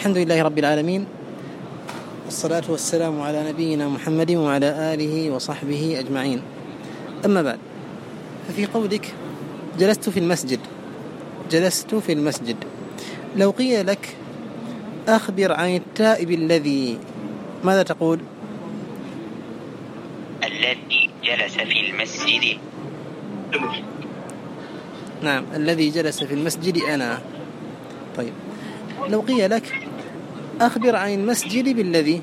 الحمد لله رب العالمين، والصلاة والسلام على نبينا محمد وعلى آله وصحبه أجمعين. أما بعد، ففي قولك جلست في المسجد، لو قيل لك أخبر عن التائب الذي، ماذا تقول؟ الذي جلس في المسجد. نعم، الذي جلس في المسجد أنا. طيب، لو قيل لك أخبر عن المسجد بالذي،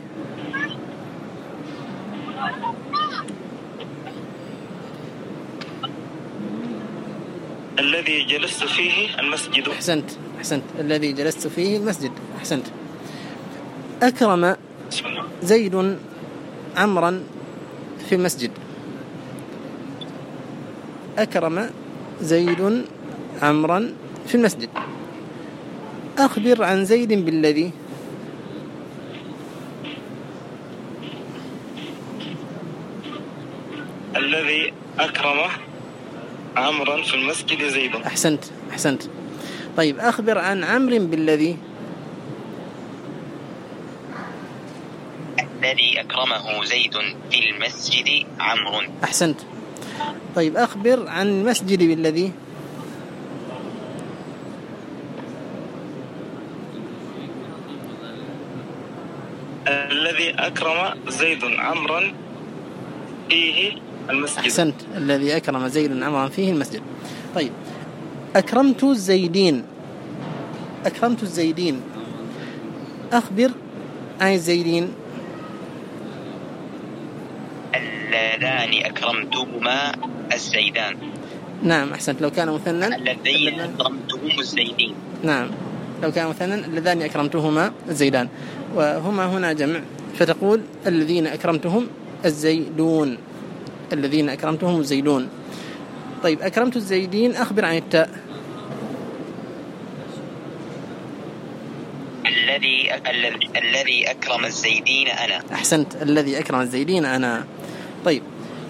الذي جلست فيه المسجد. أحسنت، الذي جلست فيه المسجد. أحسنت. أكرم زيد عمرا في المسجد. أكرم زيد عمرا في المسجد. أخبر عن زيد بالذي، الذي أكرم عمرا في المسجد زيد. أحسنت. طيب، أخبر عن عمرو بالذي، الذي أكرمه زيد في المسجد عمرو. أحسنت. طيب، أخبر عن المسجد بالذي، الذي أكرم زيد عمرا فيه المسجد. أحسنت، الذي أكرم زيد عمرا فيه المسجد. طيب، أكرمت الزيدين. أخبر عن الزيدين، اللذان أكرمتهما الزيدان. نعم، أحسنت. لو كان مثنى اللذين أكرمتهم الزيدين. نعم، لو كان مثنى اللذان أكرمتهما الزيدان، وهما هنا جمع، فتقول الذين أكرمتهم الزيدون. طيب، أكرمت الزيدين. أخبر عن التاء، الذي أكرم الزيدين أنا. أحسنت، الذي أكرم الزيدين أنا. طيب،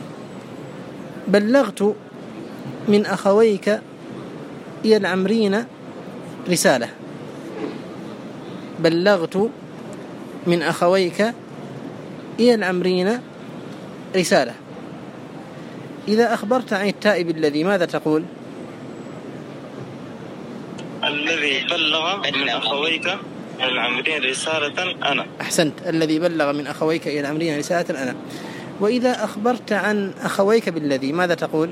بلغت من أخويك إلى العمرين رسالة. بلغت من أخويك إلى العمرين رسالة. إذا أخبرت عن التائب الذي، ماذا تقول؟ الذي بلغ من أخويك إلى العمرين رسالة أنا. أحسنت، الذي بلغ من أخويك إلى العمرين رسالة أنا. وإذا أخبرت عن أخويك بالذي، ماذا تقول؟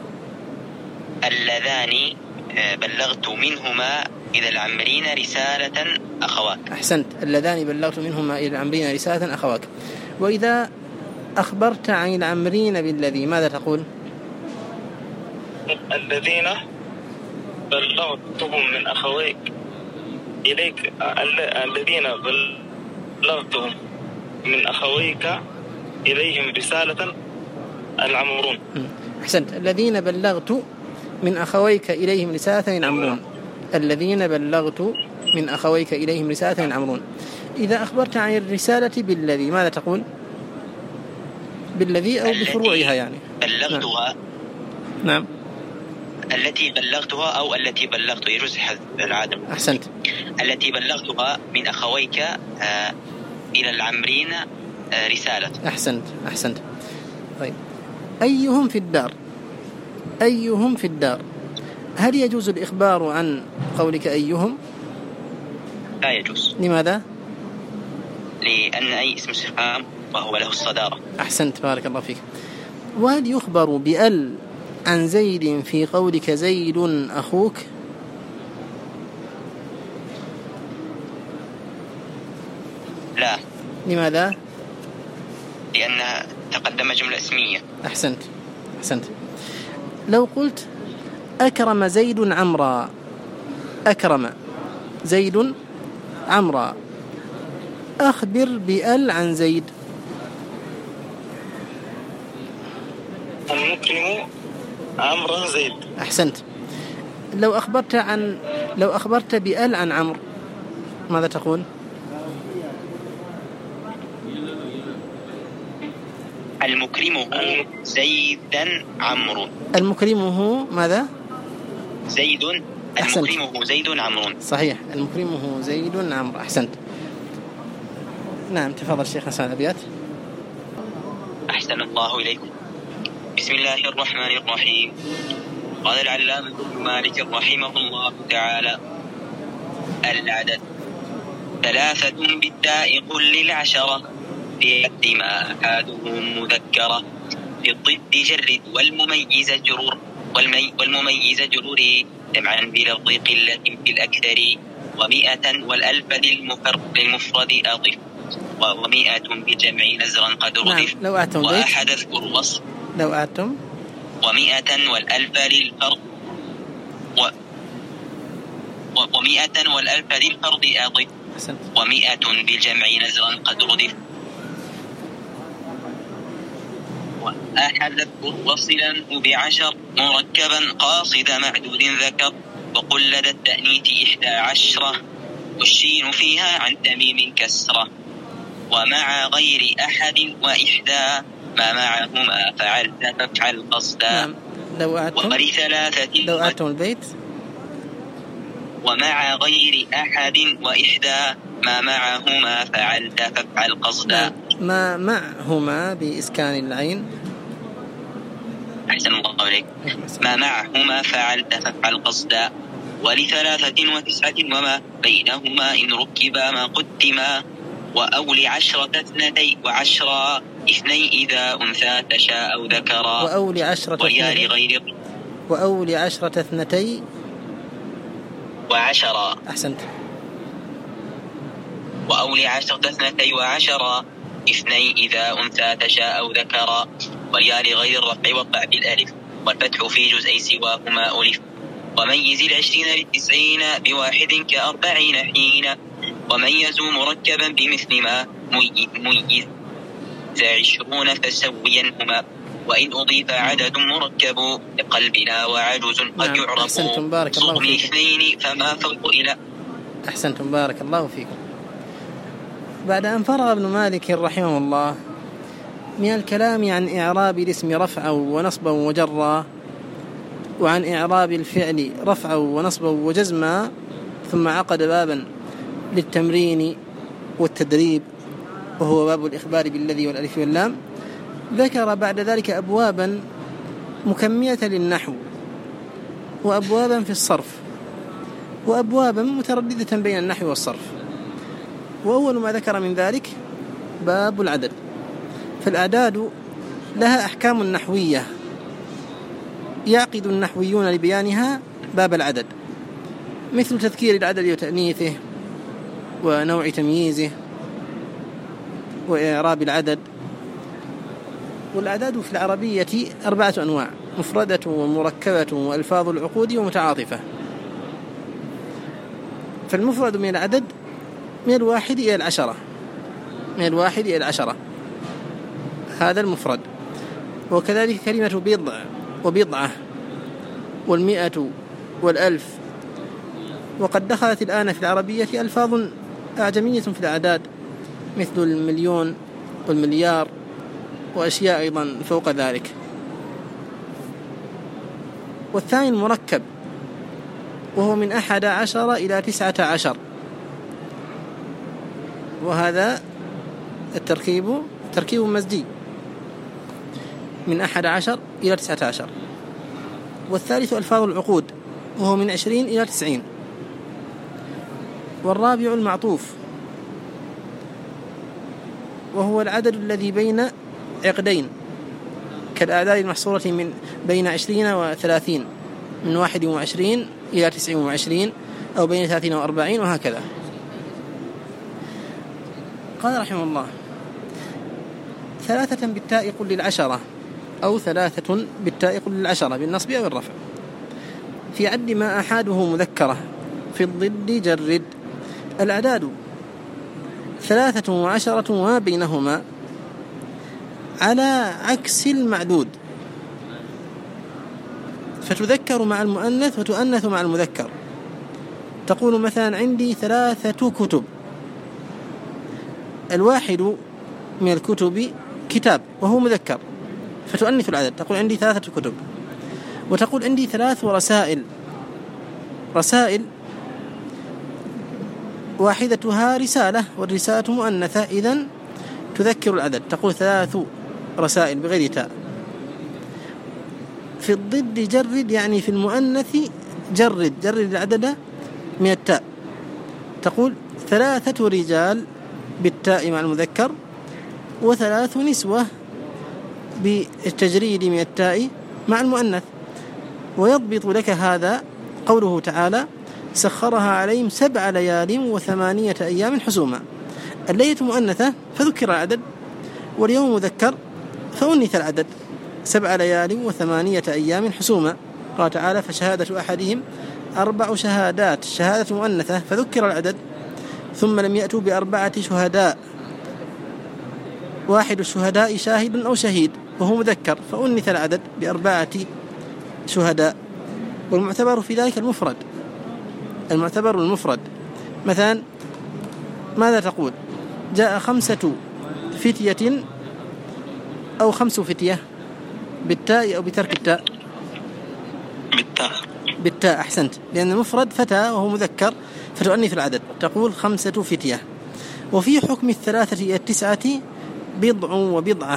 اللذان بلغت منهما إلى العمرين رسالة أخواك. أحسنت، اللذان بلغت منهما إلى العمرين رسالة أخواك. وإذا أخبرت عن العمرين بالذي، ماذا تقول؟ الذين بلغتهم من أخويك إليك، الذين بلغتهم من أخويك إليهم رسالة العمرون. أحسنت، الذين بلغت من أخويك إليهم رسالة العمرون. الذين بلغت من أخويك إليهم رسالة العمرون. إذا أخبرت عن الرسالة بالذي، ماذا تقول؟ بالذي أو بفروعها يعني. بلغتها. نعم. التي بلغتها أو التي بلغت، يجوز حذف العدم. أحسنت. التي بلغتها من أخويك إلى العمرين رسالة. أحسنت. طيب، أيهم في الدار. هل يجوز الإخبار عن قولك أيهم؟ لا يجوز. لماذا؟ لأن أي اسم استفهام وهو له الصدارة. أحسنت، بارك الله فيك. وهل يخبر بأل عن زيد في قولك زيد أخوك؟ لا. لماذا؟ لأنها تقدم جملة اسمية. أحسنت. لو قلت أكرم زيد عمرا، أخبر بأل عن زيد. المكرم عمرا زيد. أحسنت. لو أخبرت بأل عن عمرو، ماذا تقول؟ المكرمه زيدا عمرو. المكرمه ماذا؟ زيد أحسنت. المكرمه زيد عمرو. صحيح، المكرمه زيد عمرو. أحسنت. نعم تفضل شيخ حسن الأبيات. أحسن الله إليكم. بسم الله الرحمن الرحيم. قال العلامة ابن مالك رحمه الله تعالى: العدد 3 بالتاء قل للعشرة، في عد ما أحدهم مذكرة، في الضد جرد والمميز جرور، والمميز جروري جمعا بلفظ قلة في الأكثر، 100 والألف للمفرد أضف، و100 بجمع نزرا قد ردف. لو أعتم وأحد اذكر وصف. لو أعتم 100 والألف للفرد و100 والألف للفرد أضف، 100 بالجمع نزرا قد ردف. وأحد اذكر وصلا ب10 مركبا قاصد معدود ذكر، وقل لدى التأنيث 11 والشين فيها عن تميم كسرة، ومع غير أحد وإحدى ما معهما فعلت فافعل قصدا. لو أعتم البيت. ومع غير أحد وإحدى ما معهما فعلت فافعل قصدا. ما معهما بإسكان العين. أحسن الله عليك. ما معهما فعلت فافعل قصدا. ول93 وما بينهما إن ركبا ما قدما، وأول 10 2 و10 2 إذا أنثى تشاء أو ذكرا، وأول 10 2 و10. أحسنت. وأول 10 2 و10 2 إذا أنثى تشاء أو ذكرا، والياء لغير الرفع والطاء بالألف، والفتح في جزء سواهما ألف. وميز 20 ل90 بواحد ك40 حين، وميزوا مركبا بمثل ما ميز 20 فسوينهما، وإن أضيف عدد مركب لقلبنا وعجز قد يعرف. أحسنتم بارك الله فيكم. 2 فما فوق إلى. أحسنتم بارك الله فيكم. بعد أن فرغ ابن مالك رحمه الله من الكلام عن إعراب الاسم رفعا ونصبا وجرا، وعن إعراب الفعل رفعا ونصبا وجزما، ثم عقد بابا للتمرين والتدريب وهو باب الإخبار بالذي والألف واللام. ذكر بعد ذلك أبوابا مكمية للنحو، وأبوابا في الصرف، وأبوابا مترددة بين النحو والصرف. وأول ما ذكر من ذلك باب العدد. فالأعداد لها أحكام نحوية يعقد النحويون لبيانها باب العدد، مثل تذكير العدد وتأنيثه ونوع تمييزه وإعراب العدد. والأعداد في العربية 4 أنواع: مفردة ومركبة وألفاظ العقود ومتعاطفة. فالمفرد من العدد من 1 إلى 10، من 1 إلى 10 هذا المفرد. وكذلك كلمة بضع وبضعة وال100 والألف. وقد دخلت الآن في العربية ألفاظ أعجمية في الأعداد، مثل المليون والمليار وأشياء أيضا فوق ذلك. والثاني المركب، وهو من 11 إلى 19، وهذا التركيب تركيب مزجي من 11 إلى 19. والثالث ألفاظ العقود، وهو من 20 إلى 90. والرابع المعطوف، وهو العدد الذي بين عقدين، كالأعداد المحصورة من بين 20 و30، من 21 إلى 29، أو بين 30 و40، وهكذا. قال رحمه الله: 3 بالتاء قل للعشرة، أو 3 بالتاء قل للعشرة بالنصب أو الرفع، في عد ما أحاده مذكرة، في الضد جرد. الأعداد 3 و10 وما بينهما على عكس المعدود، فتذكر مع المؤنث وتؤنث مع المذكر. تقول مثلا: عندي 3 كتب. الواحد من الكتب كتاب وهو مذكر، فتؤنث العدد، تقول عندي 3 كتب. وتقول عندي 3 رسائل، رسائل واحدتها رسالة، والرسالة مؤنثة إذن تذكر العدد، تقول 3 رسائل بغير تاء. في الضد جرد، يعني في المؤنث جرد العدد من التاء، تقول 3 رجال بالتاء مع المذكر، و3 نسوة بالتجريد من التاء مع المؤنث. ويضبط لك هذا قوله تعالى: سخرها عليهم 7 ليال و8 أيام حسوما. الليلة مؤنثة فذكر العدد، واليوم مذكر فأنث العدد، 7 ليال و8 أيام حسوما. قال تعالى: فشهادة أحدهم 4 شهادات، شهادة مؤنثة فذكر العدد، ثم لم يأتوا ب4 شهداء، واحد الشهداء شاهد أو شهيد وهو مذكر فأنث العدد ب4 شهداء. والمعتبر في ذلك المفرد، المعتبر المفرد. مثلا ماذا تقول؟ جاء 5 فتية أو 5 فتية، بالتاء أو بترك التاء؟ بالتاء، أحسنت، لأن المفرد فتى وهو مذكر فتؤنث العدد، تقول 5 فتية. وفي حكم 3 إلى 9 بضع وبضعة،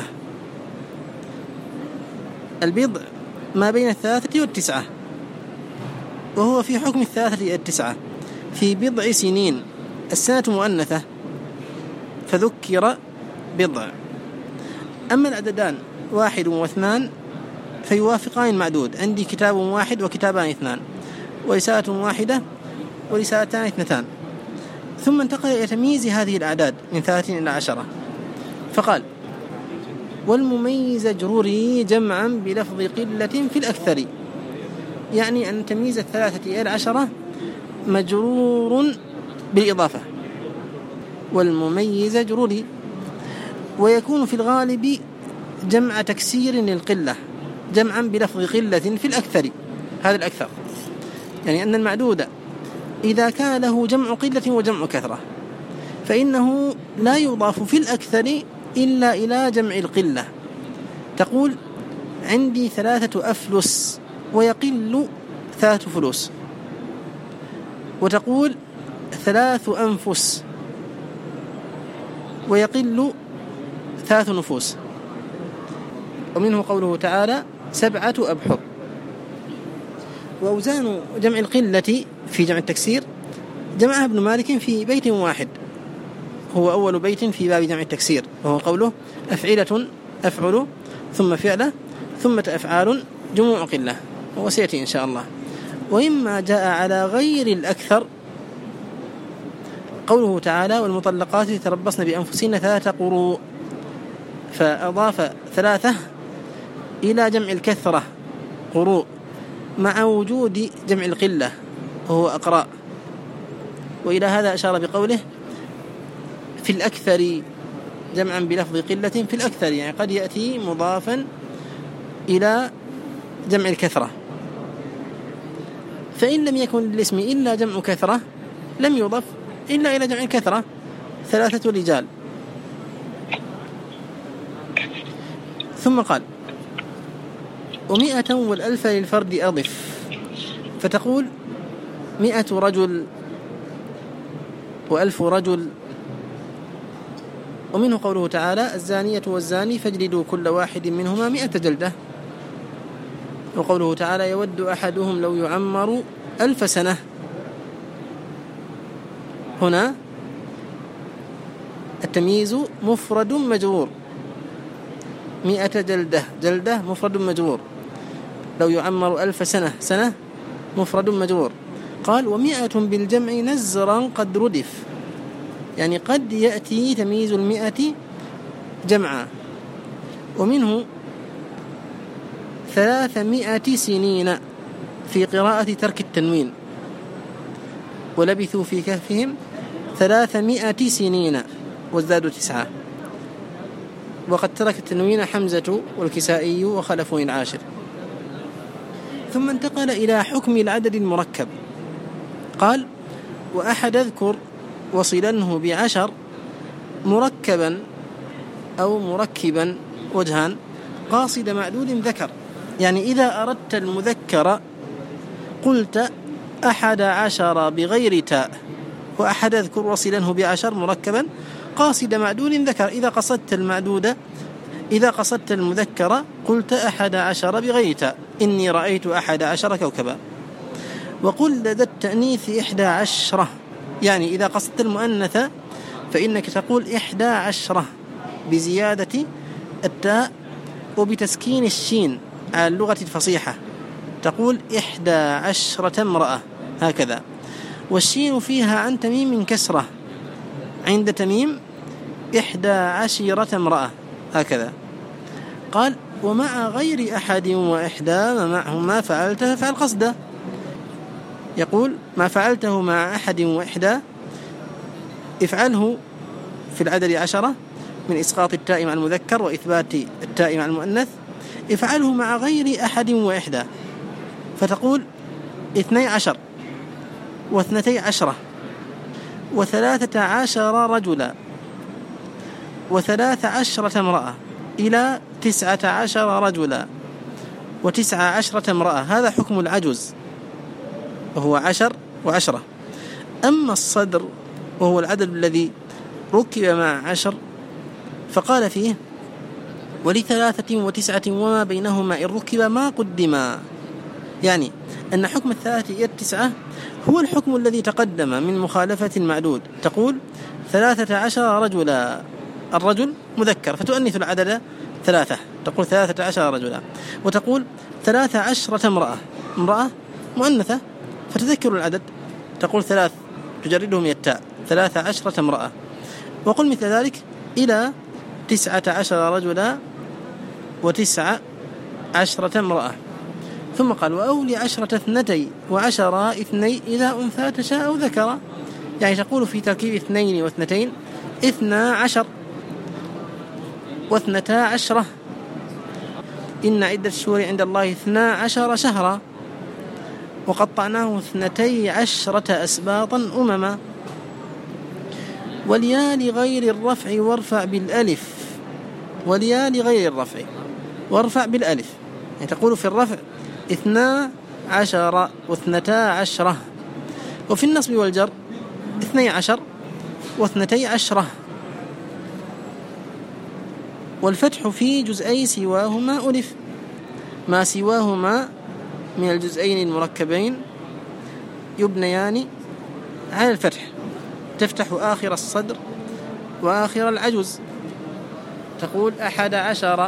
البضع ما بين 3 و9، وهو في حكم 3 إلى 9 في بضع سنين، السنة مؤنثة فذكر بضع. أما العددان 1 و2 فيوافقان المعدود، عندي كتاب 1 وكتابان 2، ورسالة 1 ورسالتان 2. ثم انتقل إلى تمييز هذه الأعداد من 30 إلى 10، فقال: والمميز اجرري جمعا بلفظ قلة في الأكثر، يعني أن تمييز 3 إلى 10 مجرور بالإضافة، والمميز اجرري، ويكون في الغالب جمع تكسير للقلة، جمعا بلفظ قلة في الأكثر، هذا الأكثر، يعني أن المعدود إذا كان له جمع قلة وجمع كثرة فإنه لا يضاف في الأكثر إلا إلى جمع القلة. تقول: عندي 3 أفلس ويقل 3 فلوس، وتقول 3 أنفس ويقل 3 نفوس. ومنه قوله تعالى: 7 أبحر. وأوزان جمع القلة في جمع التكسير جمعها ابن مالك في بيت واحد، هو أول بيت في باب جمع التكسير، وهو قوله: أفعلة أفعل ثم فعلة ثم أفعال جموع قلة، وسيأتي إن شاء الله. وإما جاء على غير الأكثر قوله تعالى: والمطلقات يتربصن بأنفسهن 3 قروء، فأضاف 3 إلى جمع الكثرة قروء مع وجود جمع القلة وهو أقراء. وإلى هذا أشار بقوله: في الأكثر، جمعا بلفظ قلة في الأكثر، يعني قد يأتي مضافا إلى جمع الكثرة. فإن لم يكن للاسم إلا جمع كثرة لم يضف إلا إلى جمع الكثرة، 3 رجال. ثم قال: 100 و1000 للفرد أضف، فتقول 100 رجل و1000 رجل. ومنه قوله تعالى: الزانية والزاني فاجلدوا كل واحد منهما 100 جلدة. وقوله تعالى: يود أحدهم لو يعمر 1000 سنة. هنا التمييز مفرد مجرور، 100 جلدة، جلدة مفرد مجرور، لو يعمر 1000 سنة، سنة مفرد مجرور. قال: 100 بالجمع نزرا قد ردف، يعني قد يأتي تمييز 100 جمعا. ومنه 300 سنين في قراءة ترك التنوين، ولبثوا في كهفهم 300 سنين وازدادوا 9. وقد ترك التنوين حمزة والكسائي وخلف العاشر. ثم انتقل إلى حكم العدد المركب، قال: وأحد اذكر وصلنه ب10 مركبا أو مركبا وجهان قاصد معدود ذكر، يعني إذا أردت المذكر قلت 11 بغير تاء، وأحد اذكر وصلنه ب10 مركبا قاصد معدود ذكر. إذا قصدت المذكر قلت 11 بغير تاء، إني رأيت 11 كوكبا. وقل لدى التأنيث 11، يعني إذا قصدت المؤنث فإنك تقول 11 بزيادة التاء وبتسكين الشين على اللغة الفصيحة، تقول 11 امرأة هكذا. والشين فيها عن تميم كسرة، عند تميم 11 امرأة هكذا. قال ومع غير أحد وإحدى ما فعلته فعل قصده. يقول ما فعلته مع أحد وإحدى افعله في العدد 10 من إسقاط التاء مع المذكر وإثبات التاء مع المؤنث، افعله مع غير أحد وإحدى، فتقول 12 و12 و13 رجلا و13 امرأة إلى 19 رجلا و19 امرأة. هذا حكم العجز وهو 10 و10. أما الصدر وهو العدد الذي ركب مع 10 فقال فيه ول3 و9 وما بينهما إن ركب ما قدما، يعني أن حكم 3 إلى 9 هو الحكم الذي تقدم من مخالفة المعدود. تقول 13 رجلا، الرجل مذكر فتؤنث العدد 3، تقول 13 رجلا. وتقول 13 امرأة مؤنثة فتذكر العدد، تقول 3 تجرده من التاء 13 امرأة. وقل مثل ذلك إلى 19 رجلا و19 امرأة. ثم قال وأولي 10 12 2 إذا أنثى تشاء أو ذكر، يعني تقول في تركيب 2 و2 12 و12. إن عدة الشهور عند الله 12 شهرا وقطعناه 12 أسباطا أمما. والياء لغير الرفع وارفع بالألف، والياء لغير الرفع وارفع بالألف، يعني تقول في الرفع 12 و12، وفي النصب والجر 12 و12. والفتح في جزئي سواهما ألف، ما سواهما من الجزئين المركبين يبنيان على الفتح، تفتح آخر الصدر وآخر العجز، تقول 11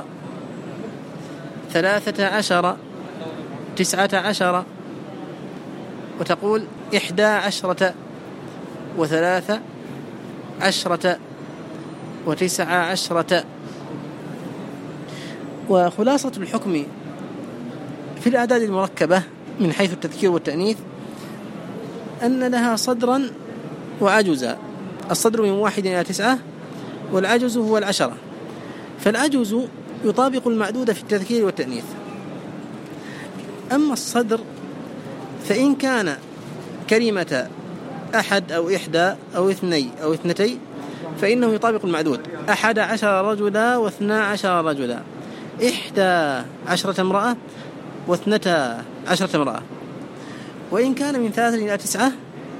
13 19، وتقول 11 و13 و19. وخلاصة الحكم في الأعداد المركبة من حيث التذكير والتأنيث أن لها صدرا وعجزا. الصدر من 1 إلى 9، والعجز هو 10. فالعجز يطابق المعدود في التذكير والتأنيث. أما الصدر فإن كان كلمة أحد أو إحدى أو 2 أو 2 فإنه يطابق المعدود 11 رجلا و12 رجلا، 11 امرأة و12 امرأة. وإن كان من 3 إلى 9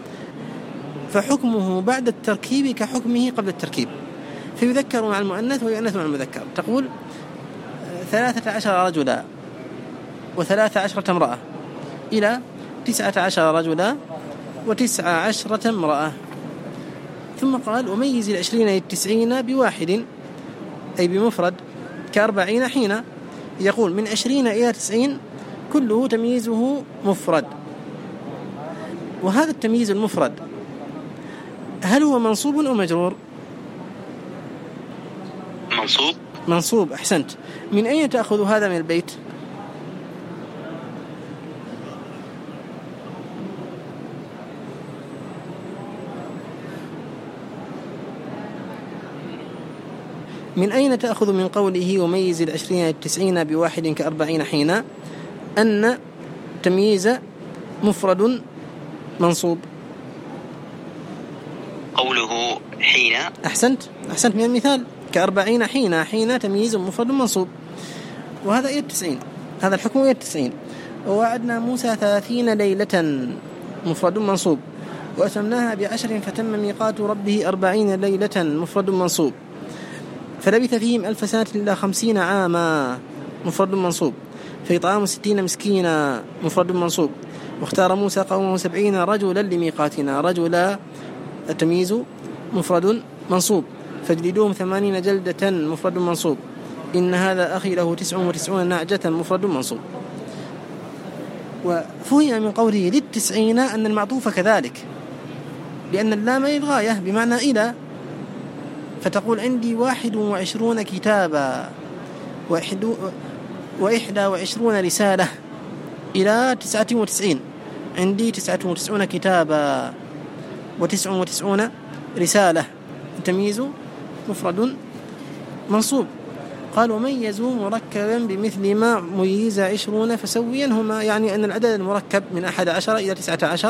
فحكمه بعد التركيب كحكمه قبل التركيب، فيذكر مع المؤنث ويؤنث مع المذكر. تقول 13 رجلا و13 امرأة إلى 19 رجلا و19 امرأة. ثم قال وميز 20 إلى 90 بواحد، أي بمفرد، ك40 حين. يقول من 20 إلى 90 كله تمييزه مفرد. وهذا التمييز المفرد هل هو منصوب أو مجرور؟ منصوب، أحسنت. من أين تأخذ هذا من البيت؟ من أين تأخذ من قوله وميز 20 إلى 90 بواحد ك40 حين أن تمييز مفرد منصوب؟ قوله حين. أحسنت من المثال ك40 حين تمييز مفرد منصوب، وهذا إلى 90، هذا الحكم إلى 90. ووعدنا موسى 30 ليلة مفرد منصوب. وأتمناها ب10 فتم ميقات ربه 40 ليلة مفرد منصوب. فلبث فيهم 1000 سنة إلا 50 عاما مفرد منصوب. فإطعام 60 مسكينا مفرد منصوب. واختار موسى قومه 70 رجلا لميقاتنا. رجلا التمييز مفرد منصوب. فاجلدوهم 80 جلدة مفرد منصوب. إن هذا أخي له 99 نعجة مفرد منصوب. وفهم من قوله للتسعين أن المعطوف كذلك، لأن اللام للغاية بمعنى إلى، فتقول عندي 21 كتابا 21 رسالة إلى 99. عندي 99 كتابا و99 رسالة. التمييز مفرد منصوب. قال وميزوا مركبا بمثل ما ميز 20 فسوينهما، يعني أن العدد المركب من 11 إلى 19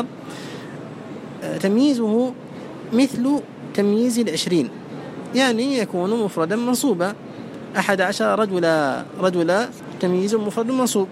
تمييزه مثل تمييز 20، يعني يكون مفردا منصوبا. 11 رجلا تمييز مفرد منصوب.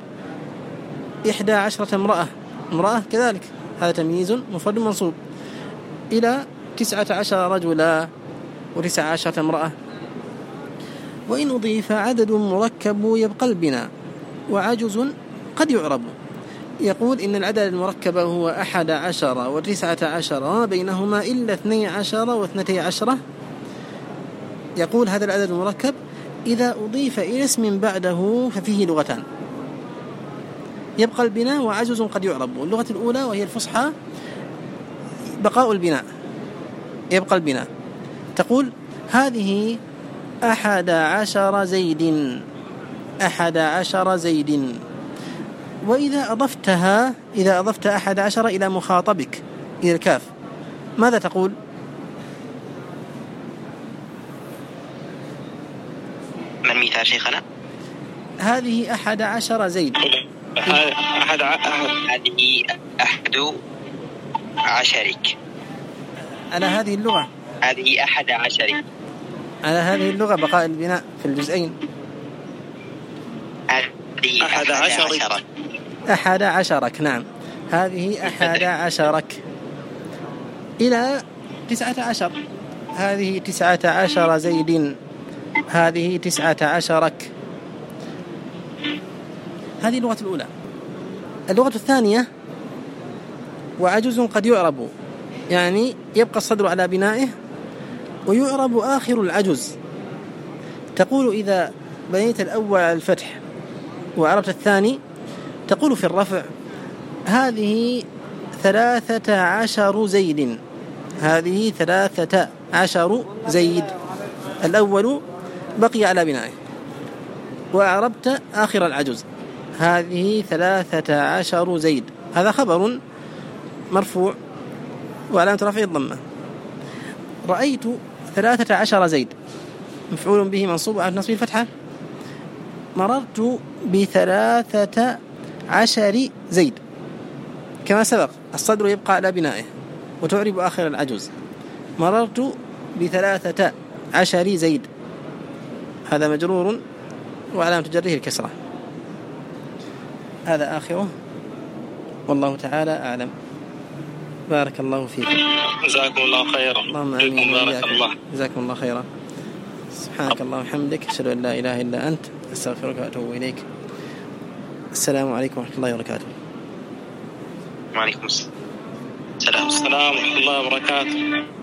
11 امرأة كذلك هذا تمييز مفرد منصوب. إلى 19 رجلا و19 امرأة. وإن أضيف عدد مركب يبقى البناء وعجز قد يعرب. يقول إن العدد المركب هو 11 و19 بينهما إلا 12 و12. يقول هذا العدد المركب إذا أضيف إلى اسم بعده ففيه لغتان، يبقى البناء وعجز قد يعرب. اللغة الأولى وهي الفصحى بقاء البناء، يبقى البناء. تقول هذه 11 زيد، 11 زيد. وإذا أضفت 11 إلى مخاطبك إلى الكاف ماذا تقول؟ من مثال شيخنا؟ هذه 11 زيد. هذه 11 على هذه اللغة، هذه 11 على هذه اللغة بقاء البناء في الجزئين. 11 نعم، هذه 11 إلى 19. هذه 19 زيد، هذه 19. هذه اللغة الأولى. اللغة الثانية وعجز قد يعرب، يعني يبقى الصدر على بنائه ويعرب آخر العجز. تقول إذا بنيت الأول على الفتح وعربت الثاني تقول في الرفع هذه 13 زيد، هذه 13 زيد. الأول بقي على بنائه وأعربت آخر العجز، هذه 13 زيد. هذا خبر مرفوع وعلامة رفعه الضمة. رأيت 13 زيد مفعول به منصوب على نصب الفتحة. مررت ب13 زيد كما سبق، الصدر يبقى على بنائه وتعرب آخر العجز. مررت ب13 زيد، هذا مجرور وعلامة جره الكسرة. هذا آخره، والله تعالى أعلم. بارك الله فيكم. جزاكم الله خيرا. اللهم آمين. بارك الله. جزاكم الله خيرا. سبحانك اللهم وبحمدك، أشهد أن لا إله إلا أنت، أستغفرك وأتوب إليك. السلام عليكم ورحمة الله وبركاته. وعليكم السلام ورحمة الله وبركاته.